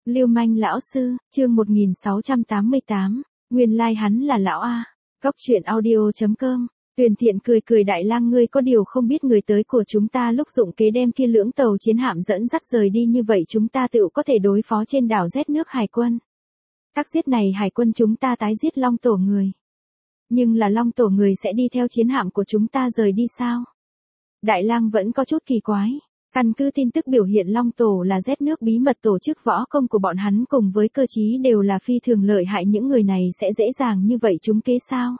Lưu manh lão sư, chương 1688, nguyên lai hắn là lão A. Cóc truyện audio.com. Tuyền Thiện cười cười, Đại Lang ngươi có điều không biết người tới của chúng ta lúc dụng kế đem kia lưỡng tàu chiến hạm dẫn dắt rời đi như vậy chúng ta tự có thể đối phó trên đảo rét nước hải quân. Các giết này hải quân chúng ta tái giết Long Tổ người. Nhưng là Long Tổ người sẽ đi theo chiến hạm của chúng ta rời đi sao? Đại Lang vẫn có chút kỳ quái. Căn cứ tin tức biểu hiện Long Tổ là rét nước bí mật tổ chức võ công của bọn hắn cùng với cơ trí đều là phi thường lợi hại, những người này sẽ dễ dàng như vậy trúng kế sao?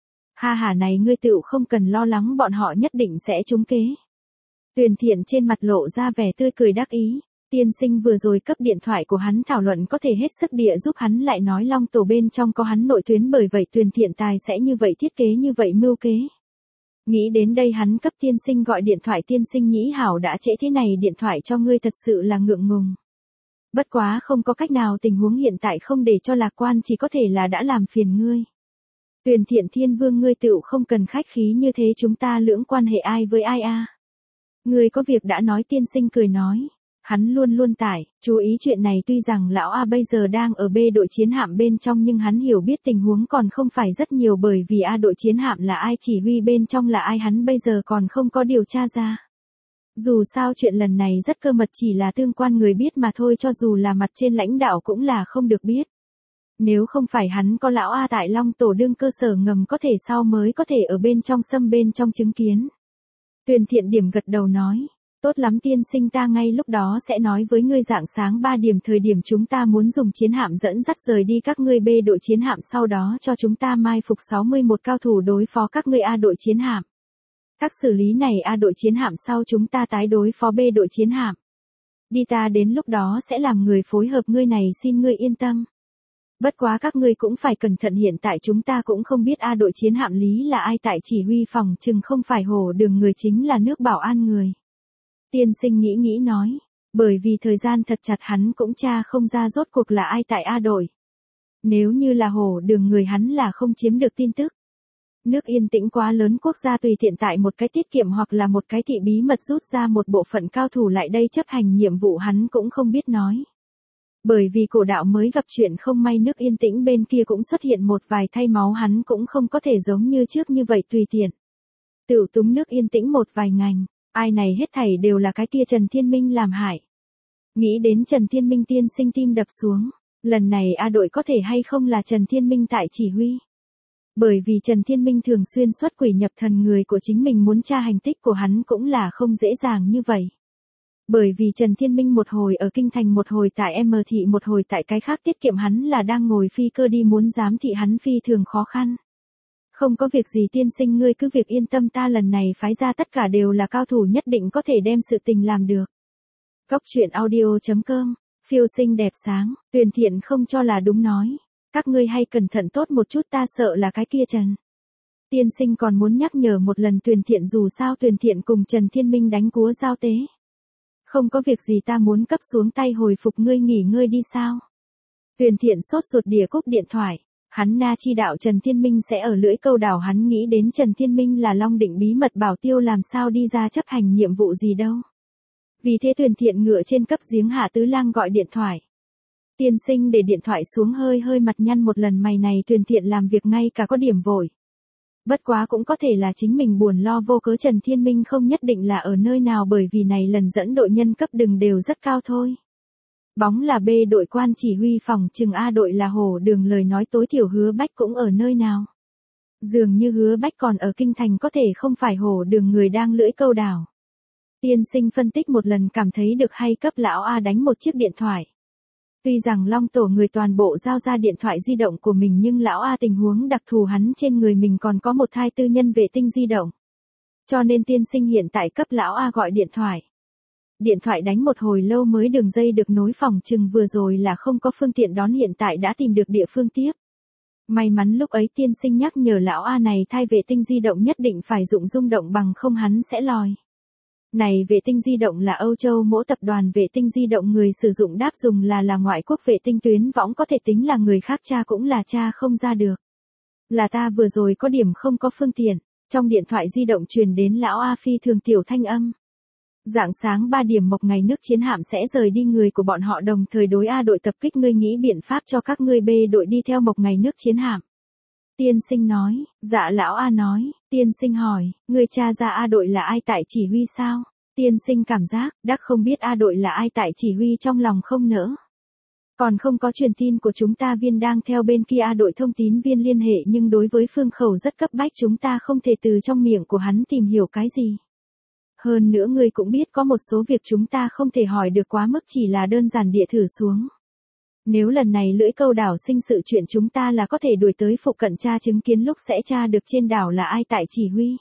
Ha ha, này ngươi tựu không cần lo lắng, bọn họ nhất định sẽ trúng kế. Tuyền Thiện trên mặt lộ ra vẻ tươi cười đắc ý. Tiên sinh vừa rồi cấp điện thoại của hắn thảo luận có thể hết sức địa giúp hắn, lại nói Long Tổ bên trong có hắn nội tuyến, bởi vậy Tuyền Thiện tài sẽ như vậy thiết kế như vậy mưu kế. Nghĩ đến đây hắn cấp tiên sinh gọi điện thoại, tiên sinh nhĩ hảo đã trễ thế này điện thoại cho ngươi thật sự là ngượng ngùng. Bất quá không có cách nào, tình huống hiện tại không để cho lạc quan, chỉ có thể là đã làm phiền ngươi. Tuyền Thiện Thiên Vương ngươi tựu không cần khách khí như thế, chúng ta lưỡng quan hệ ai với ai a? Ngươi có việc đã nói, tiên sinh cười nói. Hắn luôn luôn tải, chú ý chuyện này, tuy rằng lão A bây giờ đang ở B đội chiến hạm bên trong nhưng hắn hiểu biết tình huống còn không phải rất nhiều, bởi vì A đội chiến hạm là ai, chỉ huy bên trong là ai hắn bây giờ còn không có điều tra ra. Dù sao chuyện lần này rất cơ mật, chỉ là tương quan người biết mà thôi, cho dù là mặt trên lãnh đạo cũng là không được biết. Nếu không phải hắn có lão A tại Long Tổ đương cơ sở ngầm, có thể sau mới có thể ở bên trong xâm bên trong chứng kiến. Tuyền Thiện điểm gật đầu nói. Tốt lắm tiên sinh, ta ngay lúc đó sẽ nói với ngươi, rạng sáng 3 điểm thời điểm chúng ta muốn dùng chiến hạm dẫn dắt rời đi các ngươi B đội chiến hạm, sau đó cho chúng ta mai phục 61 cao thủ đối phó các ngươi A đội chiến hạm. Các xử lý này A đội chiến hạm sau chúng ta tái đối phó B đội chiến hạm. Đi, ta đến lúc đó sẽ làm người phối hợp ngươi này, xin ngươi yên tâm. Bất quá các ngươi cũng phải cẩn thận, hiện tại chúng ta cũng không biết A đội chiến hạm lý là ai, tại chỉ huy phòng chừng không phải Hổ Đường người, chính là nước Bảo An người. Tiên sinh nghĩ nói, bởi vì thời gian thật chặt hắn cũng tra không ra rốt cuộc là ai tại A đội. Nếu như là Hổ Đường người hắn là không chiếm được tin tức. Nước yên tĩnh quá lớn, quốc gia tùy tiện tại một cái tiết kiệm hoặc là một cái thị bí mật rút ra một bộ phận cao thủ lại đây chấp hành nhiệm vụ hắn cũng không biết nói. Bởi vì cổ đạo mới gặp chuyện không may, nước yên tĩnh bên kia cũng xuất hiện một vài thay máu, hắn cũng không có thể giống như trước như vậy tùy tiện. Tựu túng nước yên tĩnh một vài ngành. Ai này hết thảy đều là cái kia Trần Thiên Minh làm hại. Nghĩ đến Trần Thiên Minh, tiên sinh tim đập xuống. Lần này A đội có thể hay không là Trần Thiên Minh tại chỉ huy? Bởi vì Trần Thiên Minh thường xuyên xuất quỷ nhập thần, người của chính mình muốn tra hành tích của hắn cũng là không dễ dàng như vậy. Bởi vì Trần Thiên Minh một hồi ở Kinh Thành, một hồi tại M thị, một hồi tại cái khác tiết kiệm, hắn là đang ngồi phi cơ đi, muốn giám thị hắn phi thường khó khăn. Không có việc gì tiên sinh, ngươi cứ việc yên tâm, ta lần này phái ra tất cả đều là cao thủ, nhất định có thể đem sự tình làm được. Cóc truyện audio.com, phiêu sinh đẹp sáng, Tuyền Thiện không cho là đúng nói. Các ngươi hay cẩn thận tốt một chút, ta sợ là cái kia Trần tiên sinh còn muốn nhắc nhở một lần Tuyền Thiện, dù sao Tuyền Thiện cùng Trần Thiên Minh đánh cúa giao tế. Không có việc gì, ta muốn cấp xuống tay hồi phục, ngươi nghỉ ngơi đi sao? Tuyền Thiện sốt ruột địa cúp điện thoại. Hắn na chi đạo Trần Thiên Minh sẽ ở Lưỡi Câu đảo, hắn nghĩ đến Trần Thiên Minh là Long Định bí mật bảo tiêu, làm sao đi ra chấp hành nhiệm vụ gì đâu. Vì thế Tuyền Thiện ngựa trên cấp giếng Hạ Tứ Lang gọi điện thoại. Tiên sinh để điện thoại xuống, hơi mặt nhăn một lần mày, này Tuyền Thiện làm việc ngay cả có điểm vội. Bất quá cũng có thể là chính mình buồn lo vô cớ, Trần Thiên Minh không nhất định là ở nơi nào, bởi vì này lần dẫn đội nhân cấp đừng đều rất cao thôi. Bóng là B đội quan chỉ huy phòng chừng A đội là Hổ Đường, lời nói tối thiểu Hứa Bách cũng ở nơi nào. Dường như Hứa Bách còn ở Kinh Thành, có thể không phải Hổ Đường người đang Lưỡi Câu đảo. Tiên sinh phân tích một lần cảm thấy được hay, cấp lão A đánh một chiếc điện thoại. Tuy rằng Long Tổ người toàn bộ giao ra điện thoại di động của mình, nhưng lão A tình huống đặc thù, hắn trên người mình còn có một thai tư nhân vệ tinh di động. Cho nên tiên sinh hiện tại cấp lão A gọi điện thoại. Điện thoại đánh một hồi lâu mới đường dây được nối, phòng chừng vừa rồi là không có phương tiện đón, hiện tại đã tìm được địa phương tiếp. May mắn lúc ấy tiên sinh nhắc nhở lão A này thai vệ tinh di động nhất định phải dụng rung động, bằng không hắn sẽ lòi. Này vệ tinh di động là Âu Châu mỗi tập đoàn vệ tinh di động người sử dụng đáp dùng là ngoại quốc vệ tinh tuyến võng, có thể tính là người khác tra cũng là tra không ra được. Là ta vừa rồi có điểm không có phương tiện. Trong điện thoại di động truyền đến lão A phi thường tiểu thanh âm. Rạng sáng 3 điểm một ngày nước chiến hạm sẽ rời đi, người của bọn họ đồng thời đối A đội tập kích, ngươi nghĩ biện pháp cho các ngươi B đội đi theo một ngày nước chiến hạm. Tiên sinh nói, dạ lão A nói, tiên sinh hỏi, ngươi tra ra A đội là ai tại chỉ huy sao? Tiên sinh cảm giác, đắc không biết A đội là ai tại chỉ huy trong lòng không nỡ. Còn không có truyền tin của chúng ta, viên đang theo bên kia A đội thông tín viên liên hệ, nhưng đối với phương khẩu rất cấp bách, chúng ta không thể từ trong miệng của hắn tìm hiểu cái gì. Hơn nữa ngươi cũng biết có một số việc chúng ta không thể hỏi được, quá mức chỉ là đơn giản địa thử xuống. Nếu lần này lưỡi câu đảo sinh sự chuyện, chúng ta là có thể đuổi tới phụ cận tra chứng kiến, lúc sẽ tra được trên đảo là ai tại chỉ huy.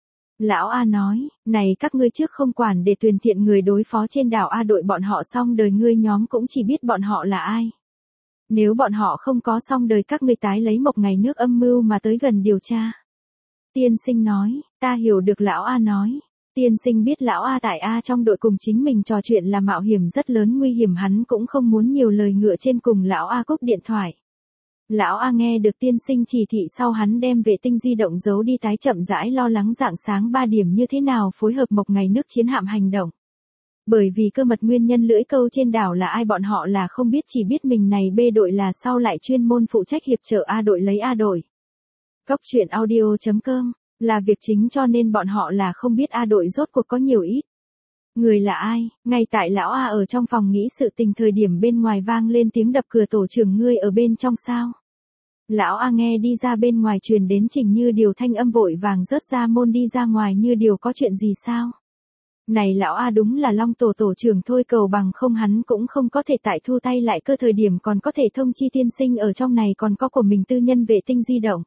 Lão A nói, này các ngươi trước không quản để tùy tiện người đối phó trên đảo A đội bọn họ xong đời, ngươi nhóm cũng chỉ biết bọn họ là ai. Nếu bọn họ không có xong đời, các ngươi tái lấy một ngày nước âm mưu mà tới gần điều tra. Tiên sinh nói, ta hiểu được. Lão A nói, tiên sinh biết lão A tại A trong đội cùng chính mình trò chuyện là mạo hiểm rất lớn, nguy hiểm, hắn cũng không muốn nhiều lời, ngựa trên cùng lão A cúp điện thoại. Lão A nghe được tiên sinh chỉ thị sau, hắn đem vệ tinh di động giấu đi, tái chậm rãi lo lắng rạng sáng 3 điểm như thế nào phối hợp một ngày nước chiến hạm hành động. Bởi vì cơ mật nguyên nhân lưỡi câu trên đảo là ai bọn họ là không biết, chỉ biết mình này B đội là sau lại chuyên môn phụ trách hiệp trợ A đội lấy A đội. Cóc truyện audio.com là việc chính, cho nên bọn họ là không biết A đội rốt cuộc có nhiều ít. Người là ai? Ngay tại lão A ở trong phòng nghĩ sự tình thời điểm, bên ngoài vang lên tiếng đập cửa. Tổ trưởng, ngươi ở bên trong sao? Lão A nghe đi ra, bên ngoài truyền đến Trình Như Điều thanh âm, vội vàng rớt ra môn đi ra ngoài. Như Điều, có chuyện gì sao? Này lão A, đúng là Long tổ trưởng Thôi Cầu, bằng không hắn cũng không có thể tại thu tay lại cơ thời điểm còn có thể thông chi tiên sinh, ở trong này còn có của mình tư nhân vệ tinh di động.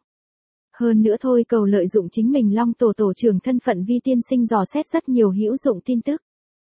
Hơn nữa Thôi Cầu lợi dụng chính mình Long tổ trưởng thân phận vi tiên sinh dò xét rất nhiều hữu dụng tin tức.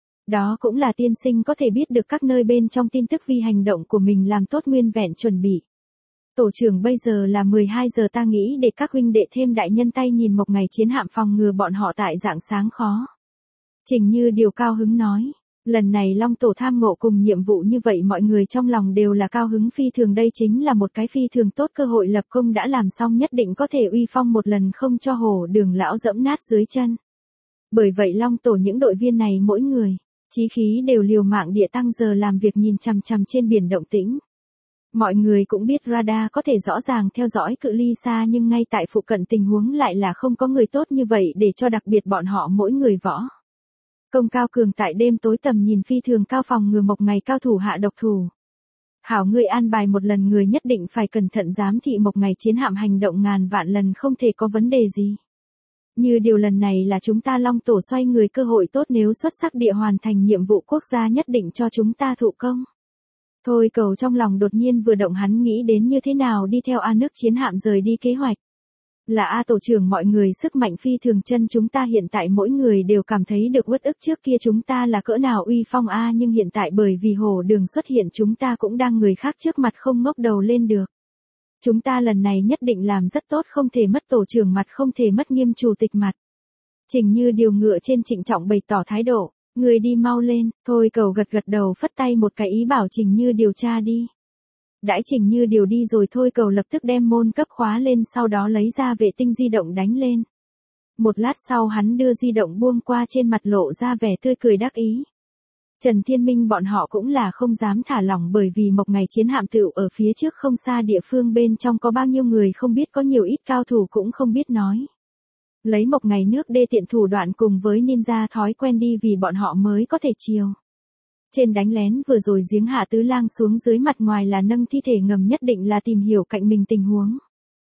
Đó cũng là tiên sinh có thể biết được các nơi bên trong tin tức, vì hành động của mình làm tốt nguyên vẹn chuẩn bị. Tổ trưởng, bây giờ là 12 giờ, ta nghĩ để các huynh đệ thêm đại nhân tay nhìn một ngày chiến hạm, phòng ngừa bọn họ tại rạng sáng khó. Trình Như Điều cao hứng nói, lần này Long tổ tham ngộ cùng nhiệm vụ như vậy, mọi người trong lòng đều là cao hứng phi thường, đây chính là một cái phi thường tốt cơ hội, lập công đã làm xong nhất định có thể uy phong một lần, không cho Hổ Đường lão dẫm nát dưới chân. Bởi vậy Long tổ những đội viên này mỗi người chí khí đều liều mạng địa tăng giờ làm việc, nhìn chằm chằm trên biển động tĩnh. Mọi người cũng biết radar có thể rõ ràng theo dõi cự ly xa, nhưng ngay tại phụ cận tình huống lại là không có người tốt như vậy để cho, đặc biệt bọn họ mỗi người võ công cao cường, tại đêm tối tầm nhìn phi thường cao, phòng ngừa một ngày cao thủ hạ độc thủ. Hảo, người an bài một lần, người nhất định phải cẩn thận giám thị một ngày chiến hạm hành động, ngàn vạn lần không thể có vấn đề gì. Như Điều, lần này là chúng ta Long tổ xoay người cơ hội tốt, nếu xuất sắc địa hoàn thành nhiệm vụ quốc gia nhất định cho chúng ta thụ công. Thôi Cầu trong lòng đột nhiên vừa động, hắn nghĩ đến như thế nào đi theo A nước chiến hạm rời đi kế hoạch. Là A tổ trưởng, mọi người sức mạnh phi thường chân, chúng ta hiện tại mỗi người đều cảm thấy được uất ức, trước kia chúng ta là cỡ nào uy phong A, nhưng hiện tại bởi vì Hổ Đường xuất hiện, chúng ta cũng đang người khác trước mặt không ngóc đầu lên được. Chúng ta lần này nhất định làm rất tốt, không thể mất tổ trưởng mặt, không thể mất Nghiêm chủ tịch mặt. Trình Như Điều ngựa trên trịnh trọng bày tỏ thái độ, người đi mau lên. Thôi Cầu gật gật đầu, phất tay một cái ý bảo Trình Như điều tra đi. Đãi Trình Như Điều đi rồi, Thôi Cầu lập tức đem môn cấp khóa lên, sau đó lấy ra vệ tinh di động đánh lên. Một lát sau hắn đưa di động buông qua, trên mặt lộ ra vẻ tươi cười đắc ý. Trần Thiên Minh bọn họ cũng là không dám thả lỏng, bởi vì một ngày chiến hạm tựu ở phía trước không xa, địa phương bên trong có bao nhiêu người không biết, có nhiều ít cao thủ cũng không biết nói. Lấy một ngày nước đê tiện thủ đoạn cùng với ninja thói quen đi, vì bọn họ mới có thể chiều. Trên đánh lén vừa rồi, giếng hạ tứ lang xuống dưới, mặt ngoài là nâng thi thể ngầm, nhất định là tìm hiểu cạnh mình tình huống.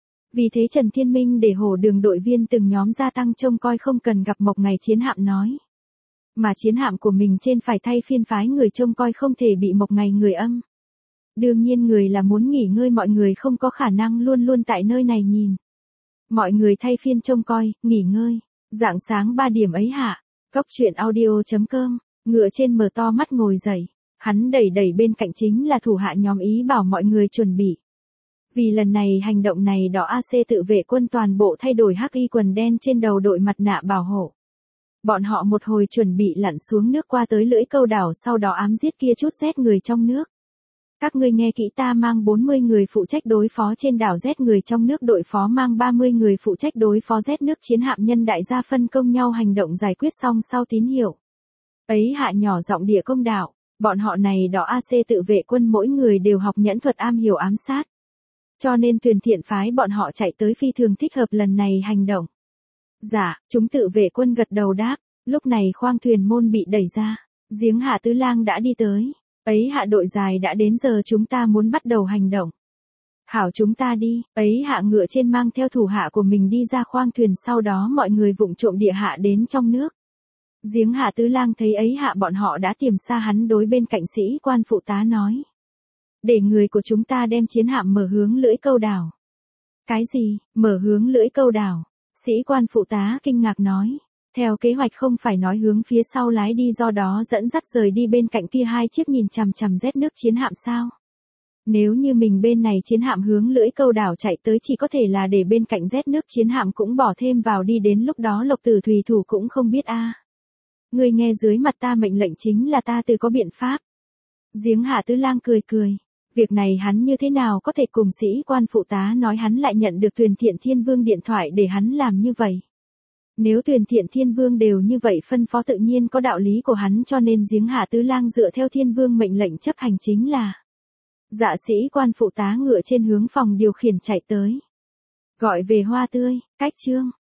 Vì thế Trần Thiên Minh để Hổ Đường đội viên từng nhóm gia tăng trông coi, không cần gặp một ngày chiến hạm nói. Mà chiến hạm của mình trên phải thay phiên phái người trông coi, không thể bị một ngày người âm. Đương nhiên người là muốn nghỉ ngơi, mọi người không có khả năng luôn luôn tại nơi này nhìn. Mọi người thay phiên trông coi, nghỉ ngơi. Rạng sáng 3 điểm ấy hạ, Cóc truyện audio.com, ngựa trên mở to mắt ngồi dậy. Hắn đẩy bên cạnh chính là thủ hạ nhóm, ý bảo mọi người chuẩn bị. Vì lần này hành động này đỏ AC tự vệ quân toàn bộ thay đổi hắc y quần đen, trên đầu đội mặt nạ bảo hộ. Bọn họ một hồi chuẩn bị lặn xuống nước qua tới lưỡi câu đảo, sau đó ám giết kia chút Z người trong nước. Các ngươi nghe kỹ, ta mang 40 người phụ trách đối phó trên đảo Z người trong nước, đội phó mang 30 người phụ trách đối phó Z nước chiến hạm, nhân đại gia phân công nhau hành động, giải quyết xong sau tín hiệu. Ấy hạ nhỏ giọng địa công đạo, bọn họ này đó AC tự vệ quân mỗi người đều học nhẫn thuật am hiểu ám sát. Cho nên Tuyền Thiện phái bọn họ chạy tới phi thường thích hợp lần này hành động. Dạ, chúng tự vệ quân gật đầu đáp, lúc này khoang thuyền môn bị đẩy ra, giếng hạ tứ lang đã đi tới, ấy hạ đội dài đã đến giờ chúng ta muốn bắt đầu hành động. Hảo chúng ta đi, ấy hạ ngựa trên mang theo thủ hạ của mình đi ra khoang thuyền sau đó mọi người vụng trộm địa hạ đến trong nước. Giếng hạ tứ lang thấy ấy hạ bọn họ đã tìm xa hắn đối bên cạnh sĩ quan phụ tá nói. Để người của chúng ta đem chiến hạm mở hướng lưỡi câu đảo. Cái gì, mở hướng lưỡi câu đảo? Sĩ quan phụ tá kinh ngạc nói. Theo kế hoạch không phải nói hướng phía sau lái đi do đó dẫn dắt rời đi bên cạnh kia hai chiếc nhìn chằm chằm rét nước chiến hạm sao? Nếu như mình bên này chiến hạm hướng lưỡi câu đảo chạy tới chỉ có thể là để bên cạnh rét nước chiến hạm cũng bỏ thêm vào đi đến lúc đó Lộc Tử thủy thủ cũng không biết a. Người nghe dưới mặt ta mệnh lệnh chính là ta tự có biện pháp. Giếng hạ tứ lang cười cười. Việc này hắn như thế nào có thể cùng sĩ quan phụ tá nói hắn lại nhận được Tuyền Thiện Thiên Vương điện thoại để hắn làm như vậy. Nếu Tuyền Thiện Thiên Vương đều như vậy phân phó tự nhiên có đạo lý của hắn cho nên giếng hạ tứ lang dựa theo Thiên Vương mệnh lệnh chấp hành chính là. Dạ sĩ quan phụ tá ngựa trên hướng phòng điều khiển chạy tới. Gọi về hoa tươi, cách chương.